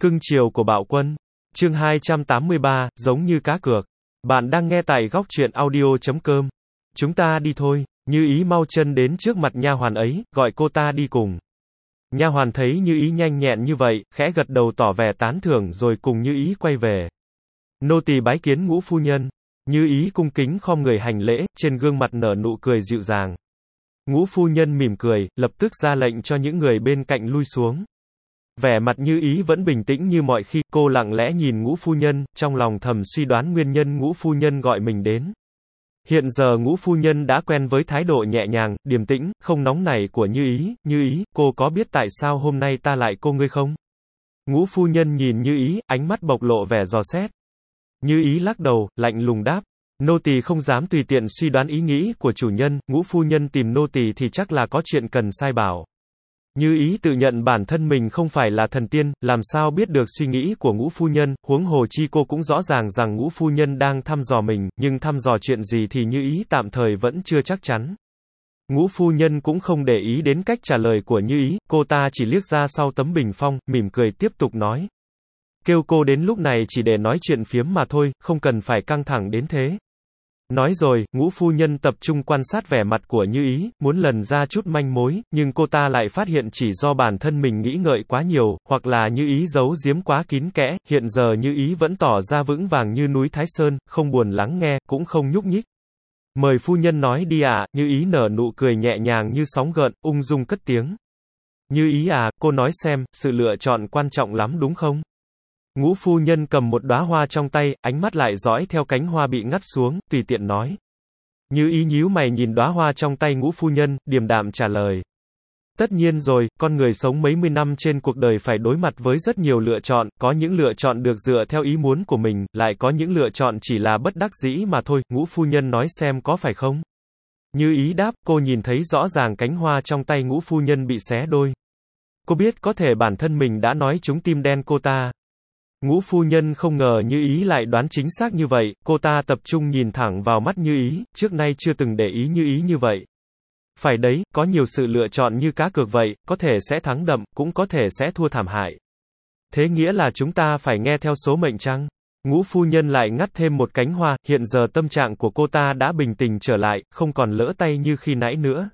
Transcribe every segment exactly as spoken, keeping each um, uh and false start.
Cưng chiều của Bạo Quân. Chương hai trăm tám mươi ba, giống như cá cược. Bạn đang nghe tại góc truyện audio chấm com. Chúng ta đi thôi. Như Ý mau chân đến trước mặt nha hoàn ấy, gọi cô ta đi cùng. Nha hoàn thấy Như Ý nhanh nhẹn như vậy, khẽ gật đầu tỏ vẻ tán thưởng rồi cùng Như Ý quay về. Nô tỳ bái kiến Ngũ phu nhân. Như Ý cung kính khom người hành lễ, trên gương mặt nở nụ cười dịu dàng. Ngũ phu nhân mỉm cười, lập tức ra lệnh cho những người bên cạnh lui xuống. Vẻ mặt Như Ý vẫn bình tĩnh như mọi khi, cô lặng lẽ nhìn Ngũ phu nhân, trong lòng thầm suy đoán nguyên nhân Ngũ phu nhân gọi mình đến. Hiện giờ Ngũ phu nhân đã quen với thái độ nhẹ nhàng, điềm tĩnh, không nóng nảy của Như Ý. Như Ý, cô có biết tại sao hôm nay ta lại cô ngươi không? Ngũ phu nhân nhìn Như Ý, ánh mắt bộc lộ vẻ dò xét. Như Ý lắc đầu, lạnh lùng đáp. Nô tỳ không dám tùy tiện suy đoán ý nghĩ của chủ nhân, Ngũ phu nhân tìm nô tỳ thì chắc là có chuyện cần sai bảo. Như Ý tự nhận bản thân mình không phải là thần tiên, làm sao biết được suy nghĩ của Ngũ phu nhân, huống hồ chi cô cũng rõ ràng rằng Ngũ phu nhân đang thăm dò mình, nhưng thăm dò chuyện gì thì Như Ý tạm thời vẫn chưa chắc chắn. Ngũ phu nhân cũng không để ý đến cách trả lời của Như Ý, cô ta chỉ liếc ra sau tấm bình phong, mỉm cười tiếp tục nói. Kêu cô đến lúc này chỉ để nói chuyện phiếm mà thôi, không cần phải căng thẳng đến thế. Nói rồi, Ngũ phu nhân tập trung quan sát vẻ mặt của Như Ý, muốn lần ra chút manh mối, nhưng cô ta lại phát hiện chỉ do bản thân mình nghĩ ngợi quá nhiều, hoặc là Như Ý giấu giếm quá kín kẽ, hiện giờ Như Ý vẫn tỏ ra vững vàng như núi Thái Sơn, không buồn lắng nghe, cũng không nhúc nhích. Mời phu nhân nói đi ạ, à, Như Ý nở nụ cười nhẹ nhàng như sóng gợn, ung dung cất tiếng. Như Ý à, cô nói xem, sự lựa chọn quan trọng lắm đúng không? Ngũ phu nhân cầm một đóa hoa trong tay, ánh mắt lại dõi theo cánh hoa bị ngắt xuống, tùy tiện nói. Như Ý nhíu mày nhìn đóa hoa trong tay Ngũ phu nhân, điềm đạm trả lời. Tất nhiên rồi, con người sống mấy mươi năm trên cuộc đời phải đối mặt với rất nhiều lựa chọn, có những lựa chọn được dựa theo ý muốn của mình, lại có những lựa chọn chỉ là bất đắc dĩ mà thôi, Ngũ phu nhân nói xem có phải không? Như Ý đáp, cô nhìn thấy rõ ràng cánh hoa trong tay Ngũ phu nhân bị xé đôi. Cô biết có thể bản thân mình đã nói trúng tim đen cô ta. Ngũ phu nhân không ngờ Như Ý lại đoán chính xác như vậy, cô ta tập trung nhìn thẳng vào mắt Như Ý, trước nay chưa từng để ý Như Ý như vậy. Phải đấy, có nhiều sự lựa chọn như cá cược vậy, có thể sẽ thắng đậm, cũng có thể sẽ thua thảm hại. Thế nghĩa là chúng ta phải nghe theo số mệnh chăng? Ngũ phu nhân lại ngắt thêm một cánh hoa, hiện giờ tâm trạng của cô ta đã bình tĩnh trở lại, không còn lỡ tay như khi nãy nữa.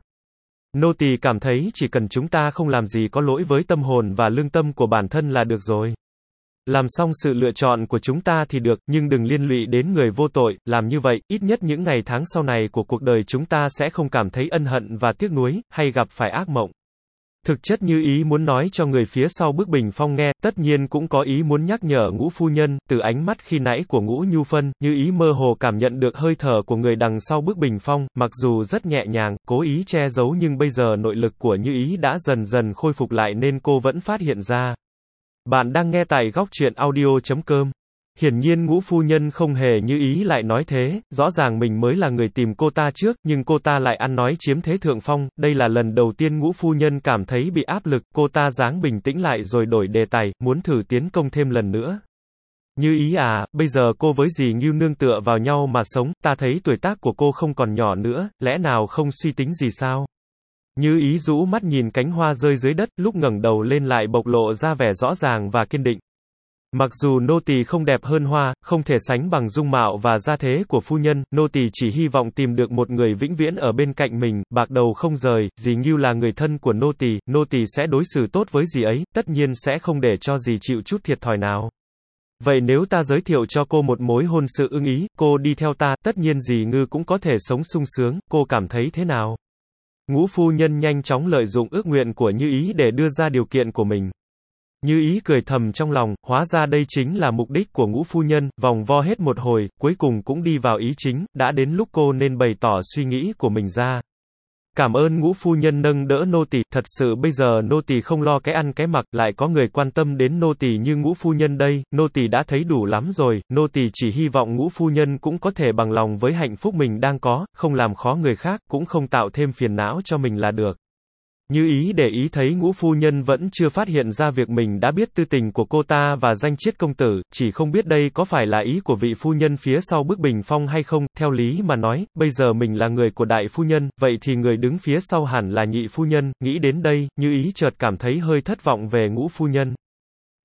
Nô tỳ cảm thấy chỉ cần chúng ta không làm gì có lỗi với tâm hồn và lương tâm của bản thân là được rồi. Làm xong sự lựa chọn của chúng ta thì được, nhưng đừng liên lụy đến người vô tội, làm như vậy, ít nhất những ngày tháng sau này của cuộc đời chúng ta sẽ không cảm thấy ân hận và tiếc nuối, hay gặp phải ác mộng. Thực chất Như Ý muốn nói cho người phía sau bức bình phong nghe, tất nhiên cũng có ý muốn nhắc nhở Ngũ phu nhân, từ ánh mắt khi nãy của Ngũ Nhu Phân, Như Ý mơ hồ cảm nhận được hơi thở của người đằng sau bức bình phong, mặc dù rất nhẹ nhàng, cố ý che giấu nhưng bây giờ nội lực của Như Ý đã dần dần khôi phục lại nên cô vẫn phát hiện ra. Bạn đang nghe tại góc truyện audio chấm com. Hiển nhiên Ngũ phu nhân không hề Như Ý lại nói thế, rõ ràng mình mới là người tìm cô ta trước, nhưng cô ta lại ăn nói chiếm thế thượng phong, đây là lần đầu tiên Ngũ phu nhân cảm thấy bị áp lực, cô ta dáng bình tĩnh lại rồi đổi đề tài, muốn thử tiến công thêm lần nữa. Như Ý à, bây giờ cô với dì Ngưu nương tựa vào nhau mà sống, ta thấy tuổi tác của cô không còn nhỏ nữa, lẽ nào không suy tính gì sao? Như Ý rũ mắt nhìn cánh hoa rơi dưới đất, lúc ngẩng đầu lên lại bộc lộ ra vẻ rõ ràng và kiên định. Mặc dù nô tỳ không đẹp hơn hoa, không thể sánh bằng dung mạo và gia thế của phu nhân, nô tỳ chỉ hy vọng tìm được một người vĩnh viễn ở bên cạnh mình, bạc đầu không rời, dì Ngưu là người thân của nô tỳ, nô tỳ sẽ đối xử tốt với dì ấy, tất nhiên sẽ không để cho dì chịu chút thiệt thòi nào. Vậy nếu ta giới thiệu cho cô một mối hôn sự ưng ý, cô đi theo ta, tất nhiên dì Ngư cũng có thể sống sung sướng, cô cảm thấy thế nào? Ngũ phu nhân nhanh chóng lợi dụng ước nguyện của Như Ý để đưa ra điều kiện của mình. Như Ý cười thầm trong lòng, hóa ra đây chính là mục đích của Ngũ phu nhân, vòng vo hết một hồi, cuối cùng cũng đi vào ý chính, đã đến lúc cô nên bày tỏ suy nghĩ của mình ra. Cảm ơn Ngũ phu nhân nâng đỡ nô tỳ, thật sự bây giờ nô tỳ không lo cái ăn cái mặc, lại có người quan tâm đến nô tỳ như Ngũ phu nhân đây, nô tỳ đã thấy đủ lắm rồi, nô tỳ chỉ hy vọng Ngũ phu nhân cũng có thể bằng lòng với hạnh phúc mình đang có, không làm khó người khác, cũng không tạo thêm phiền não cho mình là được. Như Ý để ý thấy Ngũ phu nhân vẫn chưa phát hiện ra việc mình đã biết tư tình của cô ta và danh chiết công tử, chỉ không biết đây có phải là ý của vị phu nhân phía sau bức bình phong hay không, theo lý mà nói, bây giờ mình là người của đại phu nhân, vậy thì người đứng phía sau hẳn là nhị phu nhân, nghĩ đến đây, Như Ý chợt cảm thấy hơi thất vọng về Ngũ phu nhân.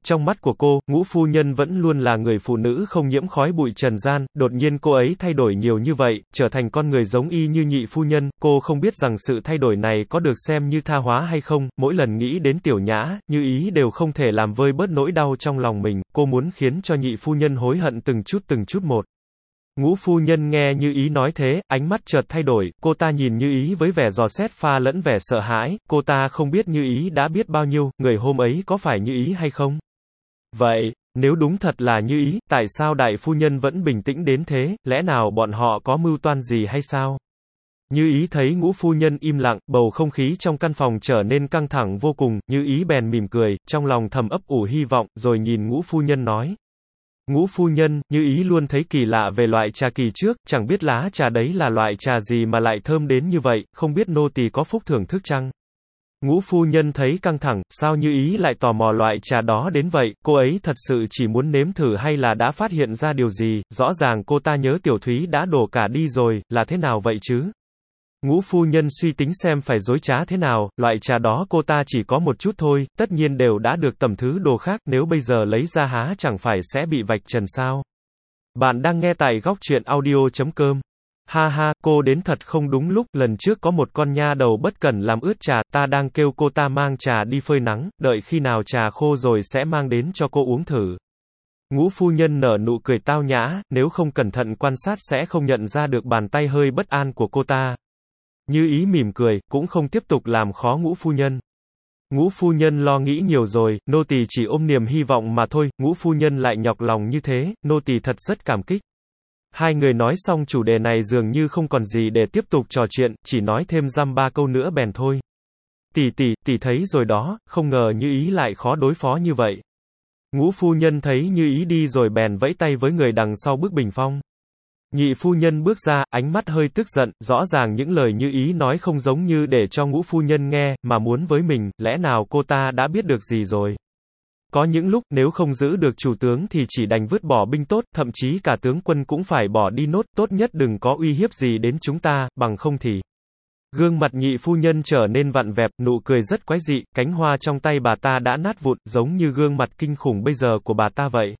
Trong mắt của cô, Ngũ phu nhân vẫn luôn là người phụ nữ không nhiễm khói bụi trần gian, đột nhiên cô ấy thay đổi nhiều như vậy, trở thành con người giống y như nhị phu nhân, cô không biết rằng sự thay đổi này có được xem như tha hóa hay không, mỗi lần nghĩ đến Tiểu Nhã, Như Ý đều không thể làm vơi bớt nỗi đau trong lòng mình, cô muốn khiến cho nhị phu nhân hối hận từng chút từng chút một. Ngũ phu nhân nghe Như Ý nói thế, ánh mắt chợt thay đổi, cô ta nhìn Như Ý với vẻ dò xét pha lẫn vẻ sợ hãi, cô ta không biết Như Ý đã biết bao nhiêu, người hôm ấy có phải Như Ý hay không? Vậy, nếu đúng thật là Như Ý, tại sao đại phu nhân vẫn bình tĩnh đến thế, lẽ nào bọn họ có mưu toan gì hay sao? Như Ý thấy Ngũ phu nhân im lặng, bầu không khí trong căn phòng trở nên căng thẳng vô cùng, Như Ý bèn mỉm cười, trong lòng thầm ấp ủ hy vọng, rồi nhìn Ngũ phu nhân nói. Ngũ phu nhân, Như Ý luôn thấy kỳ lạ về loại trà kỳ trước, chẳng biết lá trà đấy là loại trà gì mà lại thơm đến như vậy, không biết nô tỳ có phúc thưởng thức chăng? Ngũ phu nhân thấy căng thẳng, sao Như Ý lại tò mò loại trà đó đến vậy, cô ấy thật sự chỉ muốn nếm thử hay là đã phát hiện ra điều gì, rõ ràng cô ta nhớ Tiểu Thúy đã đổ cả đi rồi, là thế nào vậy chứ? Ngũ phu nhân suy tính xem phải dối trá thế nào, loại trà đó cô ta chỉ có một chút thôi, tất nhiên đều đã được tầm thứ đồ khác, nếu bây giờ lấy ra há chẳng phải sẽ bị vạch trần sao. Bạn đang nghe tại góc truyện audio chấm com. Ha ha, cô đến thật không đúng lúc, lần trước có một con nha đầu bất cẩn làm ướt trà, ta đang kêu cô ta mang trà đi phơi nắng, đợi khi nào trà khô rồi sẽ mang đến cho cô uống thử. Ngũ phu nhân nở nụ cười tao nhã, nếu không cẩn thận quan sát sẽ không nhận ra được bàn tay hơi bất an của cô ta. Như Ý mỉm cười, cũng không tiếp tục làm khó Ngũ phu nhân. Ngũ phu nhân lo nghĩ nhiều rồi, nô tỳ chỉ ôm niềm hy vọng mà thôi, Ngũ phu nhân lại nhọc lòng như thế, nô tỳ thật rất cảm kích. Hai người nói xong chủ đề này dường như không còn gì để tiếp tục trò chuyện, chỉ nói thêm dăm ba câu nữa bèn thôi. Tỷ tỷ, tỷ thấy rồi đó, không ngờ Như Ý lại khó đối phó như vậy. Ngũ phu nhân thấy Như Ý đi rồi bèn vẫy tay với người đằng sau bức bình phong. Nhị phu nhân bước ra, ánh mắt hơi tức giận, rõ ràng những lời Như Ý nói không giống như để cho Ngũ phu nhân nghe, mà muốn với mình, lẽ nào cô ta đã biết được gì rồi? Có những lúc, nếu không giữ được chủ tướng thì chỉ đành vứt bỏ binh tốt, thậm chí cả tướng quân cũng phải bỏ đi nốt, tốt nhất đừng có uy hiếp gì đến chúng ta, bằng không thì. Gương mặt nhị phu nhân trở nên vặn vẹo, nụ cười rất quái dị, cánh hoa trong tay bà ta đã nát vụn, giống như gương mặt kinh khủng bây giờ của bà ta vậy.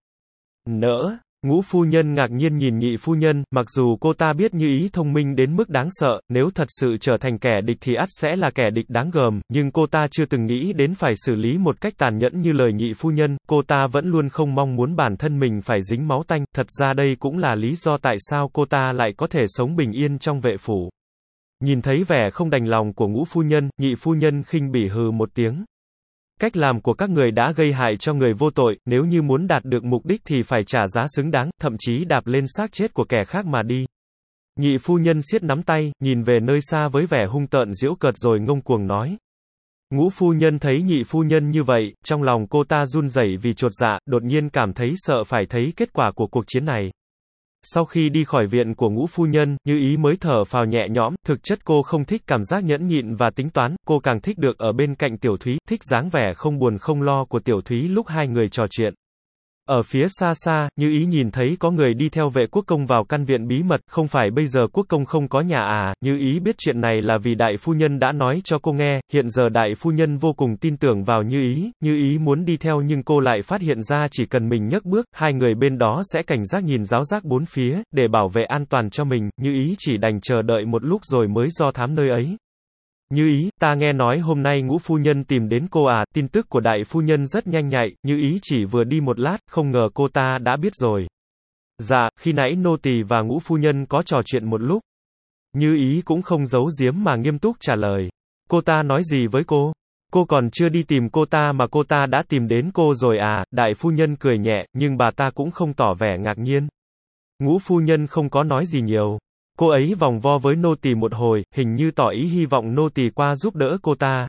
Nỡ. Ngũ phu nhân ngạc nhiên nhìn nhị phu nhân, mặc dù cô ta biết Như Ý thông minh đến mức đáng sợ, nếu thật sự trở thành kẻ địch thì ắt sẽ là kẻ địch đáng gờm, nhưng cô ta chưa từng nghĩ đến phải xử lý một cách tàn nhẫn như lời nhị phu nhân, cô ta vẫn luôn không mong muốn bản thân mình phải dính máu tanh, thật ra đây cũng là lý do tại sao cô ta lại có thể sống bình yên trong vệ phủ. Nhìn thấy vẻ không đành lòng của Ngũ phu nhân, nhị phu nhân khinh bỉ hừ một tiếng. Cách làm của các người đã gây hại cho người vô tội, nếu như muốn đạt được mục đích thì phải trả giá xứng đáng, thậm chí đạp lên xác chết của kẻ khác mà đi. Nhị phu nhân siết nắm tay, nhìn về nơi xa với vẻ hung tợn giễu cợt rồi ngông cuồng nói. Ngũ phu nhân thấy nhị phu nhân như vậy, trong lòng cô ta run rẩy vì chột dạ, đột nhiên cảm thấy sợ phải thấy kết quả của cuộc chiến này. Sau khi đi khỏi viện của Ngũ phu nhân, Như Ý mới thở phào nhẹ nhõm, thực chất cô không thích cảm giác nhẫn nhịn và tính toán, cô càng thích được ở bên cạnh Tiểu Thúy, thích dáng vẻ không buồn không lo của Tiểu Thúy lúc hai người trò chuyện. Ở phía xa xa, Như Ý nhìn thấy có người đi theo vệ quốc công vào căn viện bí mật, không phải bây giờ quốc công không có nhà à, Như Ý biết chuyện này là vì đại phu nhân đã nói cho cô nghe, hiện giờ đại phu nhân vô cùng tin tưởng vào Như Ý, Như Ý muốn đi theo nhưng cô lại phát hiện ra chỉ cần mình nhấc bước, hai người bên đó sẽ cảnh giác nhìn giáo giác bốn phía, để bảo vệ an toàn cho mình, Như Ý chỉ đành chờ đợi một lúc rồi mới do thám nơi ấy. Như Ý, ta nghe nói hôm nay Ngũ phu nhân tìm đến cô à, tin tức của đại phu nhân rất nhanh nhạy, Như Ý chỉ vừa đi một lát, không ngờ cô ta đã biết rồi. Dạ, khi nãy nô tỳ và Ngũ phu nhân có trò chuyện một lúc. Như Ý cũng không giấu giếm mà nghiêm túc trả lời. Cô ta nói gì với cô? Cô còn chưa đi tìm cô ta mà cô ta đã tìm đến cô rồi à, đại phu nhân cười nhẹ, nhưng bà ta cũng không tỏ vẻ ngạc nhiên. Ngũ phu nhân không có nói gì nhiều. Cô ấy vòng vo với nô tỳ một hồi, hình như tỏ ý hy vọng nô tỳ qua giúp đỡ cô ta.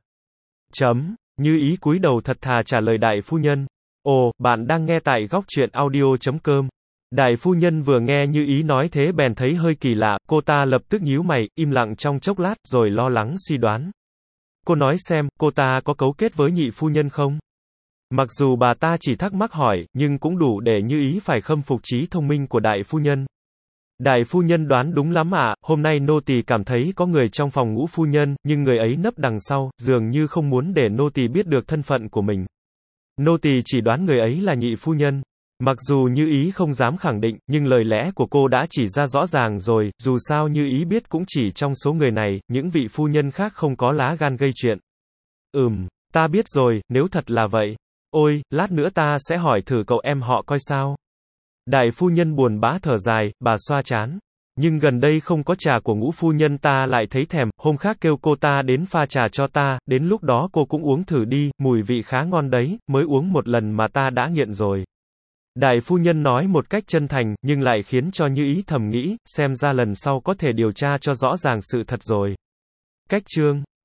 Chấm. Như Ý cúi đầu thật thà trả lời đại phu nhân. Ồ, bạn đang nghe tại góc truyện audio chấm com. Đại phu nhân vừa nghe Như Ý nói thế bèn thấy hơi kỳ lạ, cô ta lập tức nhíu mày, im lặng trong chốc lát, rồi lo lắng suy đoán. Cô nói xem, cô ta có cấu kết với nhị phu nhân không? Mặc dù bà ta chỉ thắc mắc hỏi, nhưng cũng đủ để Như Ý phải khâm phục trí thông minh của đại phu nhân. Đại phu nhân đoán đúng lắm ạ, à, hôm nay nô tỳ cảm thấy có người trong phòng Ngũ phu nhân, nhưng người ấy nấp đằng sau, dường như không muốn để nô tỳ biết được thân phận của mình. Nô tỳ chỉ đoán người ấy là nhị phu nhân. Mặc dù Như Ý không dám khẳng định, nhưng lời lẽ của cô đã chỉ ra rõ ràng rồi, dù sao Như Ý biết cũng chỉ trong số người này, những vị phu nhân khác không có lá gan gây chuyện. Ừm, ta biết rồi, nếu thật là vậy. Ôi, lát nữa ta sẽ hỏi thử cậu em họ coi sao. Đại phu nhân buồn bã thở dài, bà xoa trán. Nhưng gần đây không có trà của Ngũ phu nhân ta lại thấy thèm, hôm khác kêu cô ta đến pha trà cho ta, đến lúc đó cô cũng uống thử đi, mùi vị khá ngon đấy, mới uống một lần mà ta đã nghiện rồi. Đại phu nhân nói một cách chân thành, nhưng lại khiến cho Như Ý thầm nghĩ, xem ra lần sau có thể điều tra cho rõ ràng sự thật rồi. Cách chương